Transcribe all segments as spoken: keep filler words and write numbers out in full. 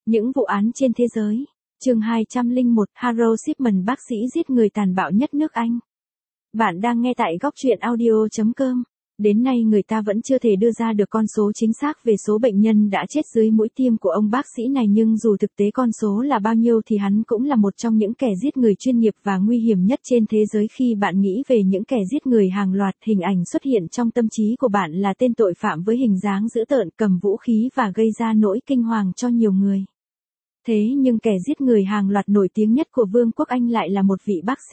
Những vụ án trên thế giới. Chương hai trăm lẻ một, Harold Shipman, bác sĩ giết người tàn bạo nhất nước Anh. Bạn đang nghe tại góc truyện audio chấm com. Đến nay người ta vẫn chưa thể đưa ra được con số chính xác về số bệnh nhân đã chết dưới mũi tiêm của ông bác sĩ này, nhưng dù thực tế con số là bao nhiêu thì hắn cũng là một trong những kẻ giết người chuyên nghiệp và nguy hiểm nhất trên thế giới. Khi bạn nghĩ về những kẻ giết người hàng loạt, hình ảnh xuất hiện trong tâm trí của bạn là tên tội phạm với hình dáng dữ tợn, cầm vũ khí và gây ra nỗi kinh hoàng cho nhiều người. Thế nhưng kẻ giết người hàng loạt nổi tiếng nhất của Vương quốc Anh lại là một vị bác sĩ.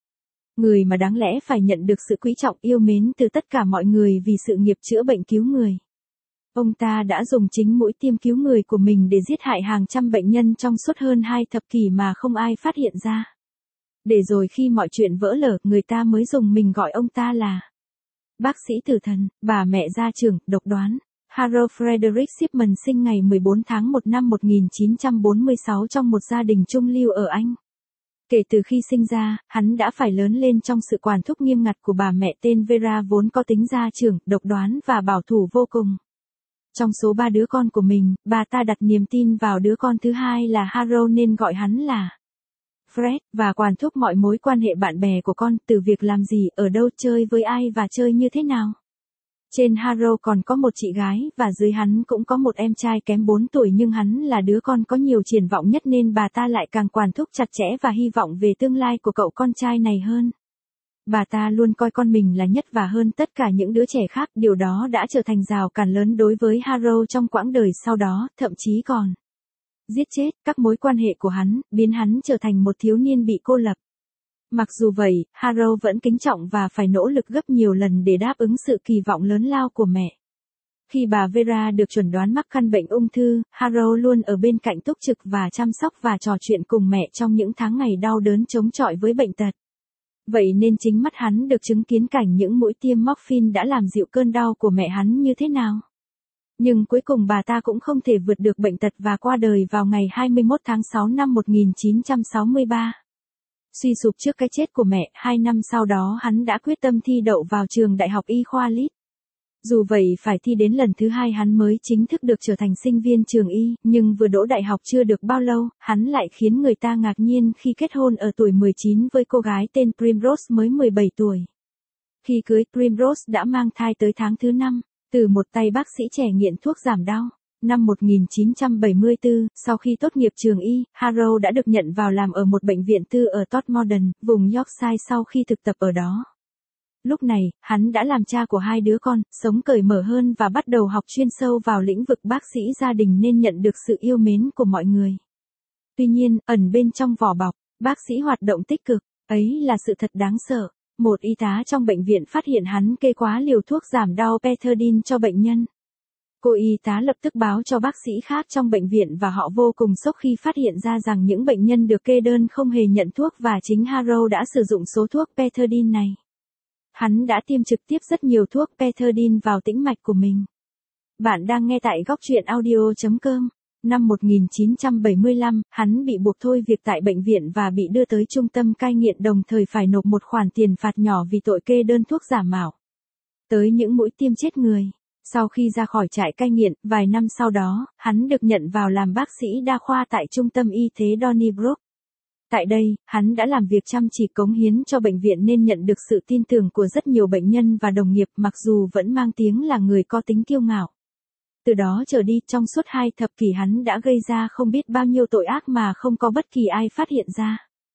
Người mà đáng lẽ phải nhận được sự quý trọng yêu mến từ tất cả mọi người vì sự nghiệp chữa bệnh cứu người. Ông ta đã dùng chính mũi tiêm cứu người của mình để giết hại hàng trăm bệnh nhân trong suốt hơn hai thập kỷ mà không ai phát hiện ra. Để rồi khi mọi chuyện vỡ lở, người ta mới dùng mình gọi ông ta là bác sĩ tử thần. Bà mẹ gia trưởng, độc đoán. Harold Frederick Shipman sinh ngày mười bốn tháng một năm một nghìn chín trăm bốn mươi sáu trong một gia đình trung lưu ở Anh. Kể từ khi sinh ra, hắn đã phải lớn lên trong sự quản thúc nghiêm ngặt của bà mẹ tên Vera, vốn có tính gia trưởng, độc đoán và bảo thủ vô cùng. Trong số ba đứa con của mình, bà ta đặt niềm tin vào đứa con thứ hai là Harold nên gọi hắn là Fred, và quản thúc mọi mối quan hệ bạn bè của con, từ việc làm gì, ở đâu, chơi với ai và chơi như thế nào. Trên Harold còn có một chị gái, và dưới hắn cũng có một em trai kém bốn tuổi, nhưng hắn là đứa con có nhiều triển vọng nhất nên bà ta lại càng quản thúc chặt chẽ và hy vọng về tương lai của cậu con trai này hơn. Bà ta luôn coi con mình là nhất và hơn tất cả những đứa trẻ khác, điều đó đã trở thành rào cản lớn đối với Harold trong quãng đời sau đó, thậm chí còn giết chết các mối quan hệ của hắn, biến hắn trở thành một thiếu niên bị cô lập. Mặc dù vậy, Harold vẫn kính trọng và phải nỗ lực gấp nhiều lần để đáp ứng sự kỳ vọng lớn lao của mẹ. Khi bà Vera được chuẩn đoán mắc căn bệnh ung thư, Harold luôn ở bên cạnh túc trực và chăm sóc và trò chuyện cùng mẹ trong những tháng ngày đau đớn chống chọi với bệnh tật. Vậy nên chính mắt hắn được chứng kiến cảnh những mũi tiêm morphine đã làm dịu cơn đau của mẹ hắn như thế nào. Nhưng cuối cùng bà ta cũng không thể vượt được bệnh tật và qua đời vào ngày hai mươi mốt tháng sáu năm một nghìn chín trăm sáu mươi ba. Suy sụp trước cái chết của mẹ, hai năm sau đó hắn đã quyết tâm thi đậu vào trường đại học y khoa Leeds. Dù vậy phải thi đến lần thứ hai hắn mới chính thức được trở thành sinh viên trường y, nhưng vừa đỗ đại học chưa được bao lâu, hắn lại khiến người ta ngạc nhiên khi kết hôn ở tuổi mười chín với cô gái tên Primrose mới mười bảy tuổi. Khi cưới, Primrose đã mang thai tới tháng thứ năm, từ một tay bác sĩ trẻ nghiện thuốc giảm đau. Năm một nghìn chín trăm bảy mươi tư, sau khi tốt nghiệp trường y, Harold đã được nhận vào làm ở một bệnh viện tư ở Todmorden, vùng Yorkshire sau khi thực tập ở đó. Lúc này, hắn đã làm cha của hai đứa con, sống cởi mở hơn và bắt đầu học chuyên sâu vào lĩnh vực bác sĩ gia đình nên nhận được sự yêu mến của mọi người. Tuy nhiên, ẩn bên trong vỏ bọc, bác sĩ hoạt động tích cực, ấy là sự thật đáng sợ. Một y tá trong bệnh viện phát hiện hắn kê quá liều thuốc giảm đau Pethidine cho bệnh nhân. Cô y tá lập tức báo cho bác sĩ khác trong bệnh viện và họ vô cùng sốc khi phát hiện ra rằng những bệnh nhân được kê đơn không hề nhận thuốc và chính Harold đã sử dụng số thuốc Pethidine này. Hắn đã tiêm trực tiếp rất nhiều thuốc Pethidine vào tĩnh mạch của mình. Bạn đang nghe tại góc truyện audio chấm com. Năm một nghìn chín trăm bảy mươi lăm, hắn bị buộc thôi việc tại bệnh viện và bị đưa tới trung tâm cai nghiện, đồng thời phải nộp một khoản tiền phạt nhỏ vì tội kê đơn thuốc giả mạo. Tới những mũi tiêm chết người. Sau khi ra khỏi trại cai nghiện, vài năm sau đó, hắn được nhận vào làm bác sĩ đa khoa tại trung tâm y tế Donnybrook. Tại đây, hắn đã làm việc chăm chỉ cống hiến cho bệnh viện nên nhận được sự tin tưởng của rất nhiều bệnh nhân và đồng nghiệp, mặc dù vẫn mang tiếng là người có tính kiêu ngạo. Từ đó trở đi, trong suốt hai thập kỷ hắn đã gây ra không biết bao nhiêu tội ác mà không có bất kỳ ai phát hiện ra.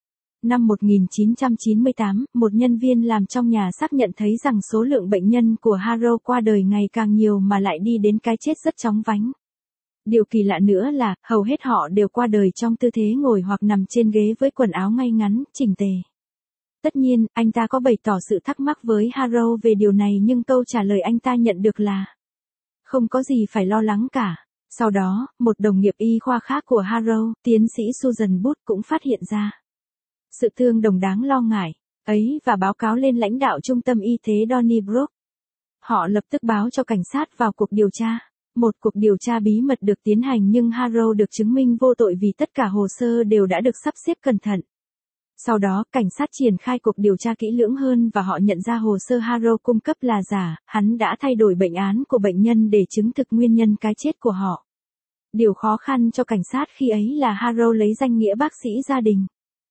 Năm một nghìn chín trăm chín mươi tám, một nhân viên làm trong nhà xác nhận thấy rằng số lượng bệnh nhân của Harold qua đời ngày càng nhiều mà lại đi đến cái chết rất chóng vánh. Điều kỳ lạ nữa là, hầu hết họ đều qua đời trong tư thế ngồi hoặc nằm trên ghế với quần áo ngay ngắn, chỉnh tề. Tất nhiên, anh ta có bày tỏ sự thắc mắc với Harold về điều này nhưng câu trả lời anh ta nhận được là không có gì phải lo lắng cả. Sau đó, một đồng nghiệp y khoa khác của Harold, tiến sĩ Susan Booth cũng phát hiện ra sự tương đồng đáng lo ngại ấy và báo cáo lên lãnh đạo trung tâm y tế Donnybrook. Họ lập tức báo cho cảnh sát vào cuộc điều tra. Một cuộc điều tra bí mật được tiến hành nhưng Harold được chứng minh vô tội vì tất cả hồ sơ đều đã được sắp xếp cẩn thận. Sau đó, cảnh sát triển khai cuộc điều tra kỹ lưỡng hơn và họ nhận ra hồ sơ Harold cung cấp là giả, hắn đã thay đổi bệnh án của bệnh nhân để chứng thực nguyên nhân cái chết của họ. Điều khó khăn cho cảnh sát khi ấy là Harrow lấy danh nghĩa bác sĩ gia đình.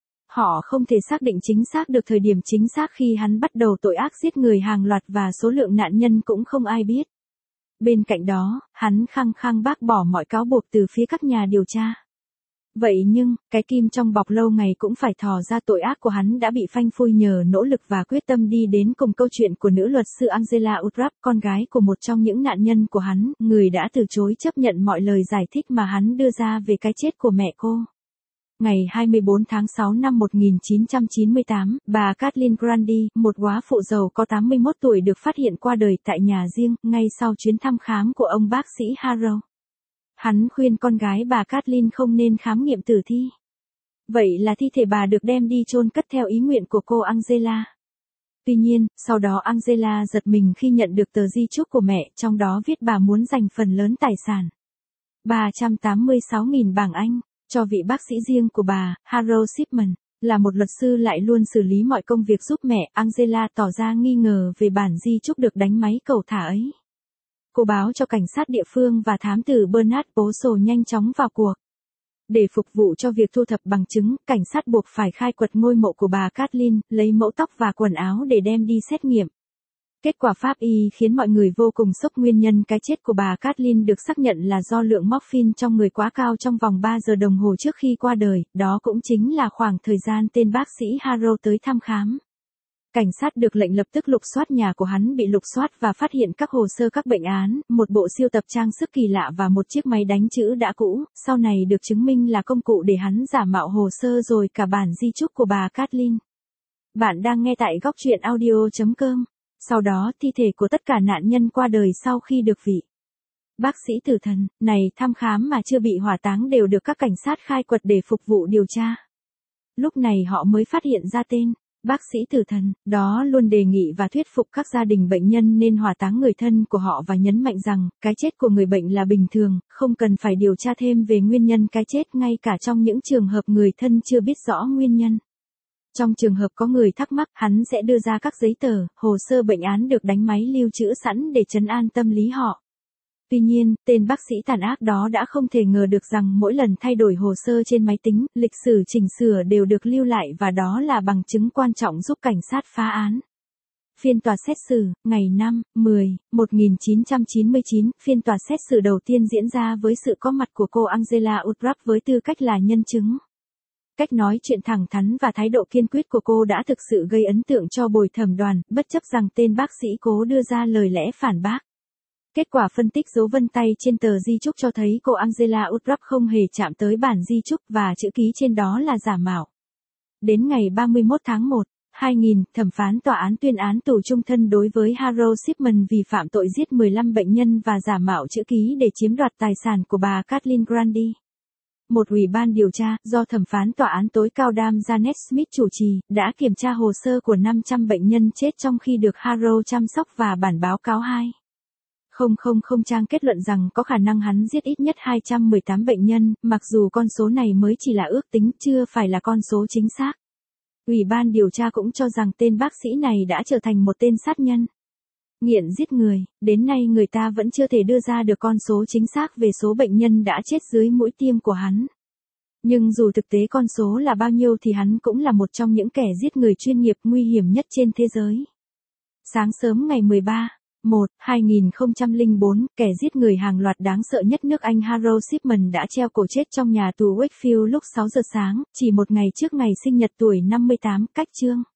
Họ không thể xác định chính xác được thời điểm chính xác khi hắn bắt đầu tội ác giết người hàng loạt và số lượng nạn nhân cũng không ai biết. Bên cạnh đó, hắn khăng khăng bác bỏ mọi cáo buộc từ phía các nhà điều tra. Vậy nhưng, cái kim trong bọc lâu ngày cũng phải thò ra, tội ác của hắn đã bị phanh phui nhờ nỗ lực và quyết tâm đi đến cùng câu chuyện của nữ luật sư Angela Utrap, con gái của một trong những nạn nhân của hắn, người đã từ chối chấp nhận mọi lời giải thích mà hắn đưa ra về cái chết của mẹ cô. Ngày hai mươi bốn tháng sáu năm một nghìn chín trăm chín mươi tám, bà Kathleen Grundy, một góa phụ giàu có tám mươi mốt tuổi được phát hiện qua đời tại nhà riêng, ngay sau chuyến thăm khám của ông bác sĩ Harrow. Hắn khuyên con gái bà Kathleen không nên khám nghiệm tử thi. Vậy là thi thể bà được đem đi chôn cất theo ý nguyện của cô Angela. Tuy nhiên, sau đó Angela giật mình khi nhận được tờ di chúc của mẹ, trong đó viết bà muốn dành phần lớn tài sản, ba trăm tám mươi sáu nghìn bảng Anh, cho vị bác sĩ riêng của bà, Harold Shipman. Là một luật sư lại luôn xử lý mọi công việc giúp mẹ, Angela tỏ ra nghi ngờ về bản di chúc được đánh máy cầu thả ấy. Cô báo cho cảnh sát địa phương và thám tử Bernard Poso nhanh chóng vào cuộc. Để phục vụ cho việc thu thập bằng chứng, cảnh sát buộc phải khai quật ngôi mộ của bà Kathleen, lấy mẫu tóc và quần áo để đem đi xét nghiệm. Kết quả pháp y khiến mọi người vô cùng sốc. Nguyên nhân cái chết của bà Kathleen được xác nhận là do lượng morphine trong người quá cao trong vòng ba giờ đồng hồ trước khi qua đời, đó cũng chính là khoảng thời gian tên bác sĩ Harrow tới thăm khám. Cảnh sát được lệnh lập tức lục soát nhà của hắn, bị lục soát và phát hiện các hồ sơ các bệnh án, một bộ sưu tập trang sức kỳ lạ và một chiếc máy đánh chữ đã cũ, sau này được chứng minh là công cụ để hắn giả mạo hồ sơ, rồi cả bản di chúc của bà Kathleen. Bạn đang nghe tại góc truyện audio chấm com. Sau đó, thi thể của tất cả nạn nhân qua đời sau khi được vị bác sĩ tử thần này thăm khám mà chưa bị hỏa táng đều được các cảnh sát khai quật để phục vụ điều tra. Lúc này họ mới phát hiện ra tên bác sĩ tử thần, đó luôn đề nghị và thuyết phục các gia đình bệnh nhân nên hỏa táng người thân của họ và nhấn mạnh rằng, cái chết của người bệnh là bình thường, không cần phải điều tra thêm về nguyên nhân cái chết ngay cả trong những trường hợp người thân chưa biết rõ nguyên nhân. Trong trường hợp có người thắc mắc, hắn sẽ đưa ra các giấy tờ, hồ sơ bệnh án được đánh máy lưu trữ sẵn để trấn an tâm lý họ. Tuy nhiên, tên bác sĩ tàn ác đó đã không thể ngờ được rằng mỗi lần thay đổi hồ sơ trên máy tính, lịch sử chỉnh sửa đều được lưu lại và đó là bằng chứng quan trọng giúp cảnh sát phá án. Phiên tòa xét xử, ngày năm, mười, một nghìn chín trăm chín mươi chín, phiên tòa xét xử đầu tiên diễn ra với sự có mặt của cô Angela Utrap với tư cách là nhân chứng. Cách nói chuyện thẳng thắn và thái độ kiên quyết của cô đã thực sự gây ấn tượng cho bồi thẩm đoàn, bất chấp rằng tên bác sĩ cố đưa ra lời lẽ phản bác. Kết quả phân tích dấu vân tay trên tờ di chúc cho thấy cô Angela Utrap không hề chạm tới bản di chúc và chữ ký trên đó là giả mạo. Đến ngày ba mươi mốt tháng một, hai nghìn, thẩm phán tòa án tuyên án tù chung thân đối với Harold Shipman vì phạm tội giết mười lăm bệnh nhân và giả mạo chữ ký để chiếm đoạt tài sản của bà Kathleen Grundy. Một ủy ban điều tra, do thẩm phán tòa án tối cao Dam Janet Smith chủ trì, đã kiểm tra hồ sơ của năm trăm bệnh nhân chết trong khi được Harrow chăm sóc và bản báo cáo hai không không không trang kết luận rằng có khả năng hắn giết ít nhất hai trăm mười tám bệnh nhân, mặc dù con số này mới chỉ là ước tính, chưa phải là con số chính xác. Ủy ban điều tra cũng cho rằng tên bác sĩ này đã trở thành một tên sát nhân, nghiện giết người, đến nay người ta vẫn chưa thể đưa ra được con số chính xác về số bệnh nhân đã chết dưới mũi tiêm của hắn. Nhưng dù thực tế con số là bao nhiêu thì hắn cũng là một trong những kẻ giết người chuyên nghiệp nguy hiểm nhất trên thế giới. Sáng sớm ngày mười ba, một, hai nghìn không trăm lẻ bốn, kẻ giết người hàng loạt đáng sợ nhất nước Anh Harold Shipman đã treo cổ chết trong nhà tù Wakefield lúc sáu giờ sáng, chỉ một ngày trước ngày sinh nhật tuổi năm mươi tám, cách chương.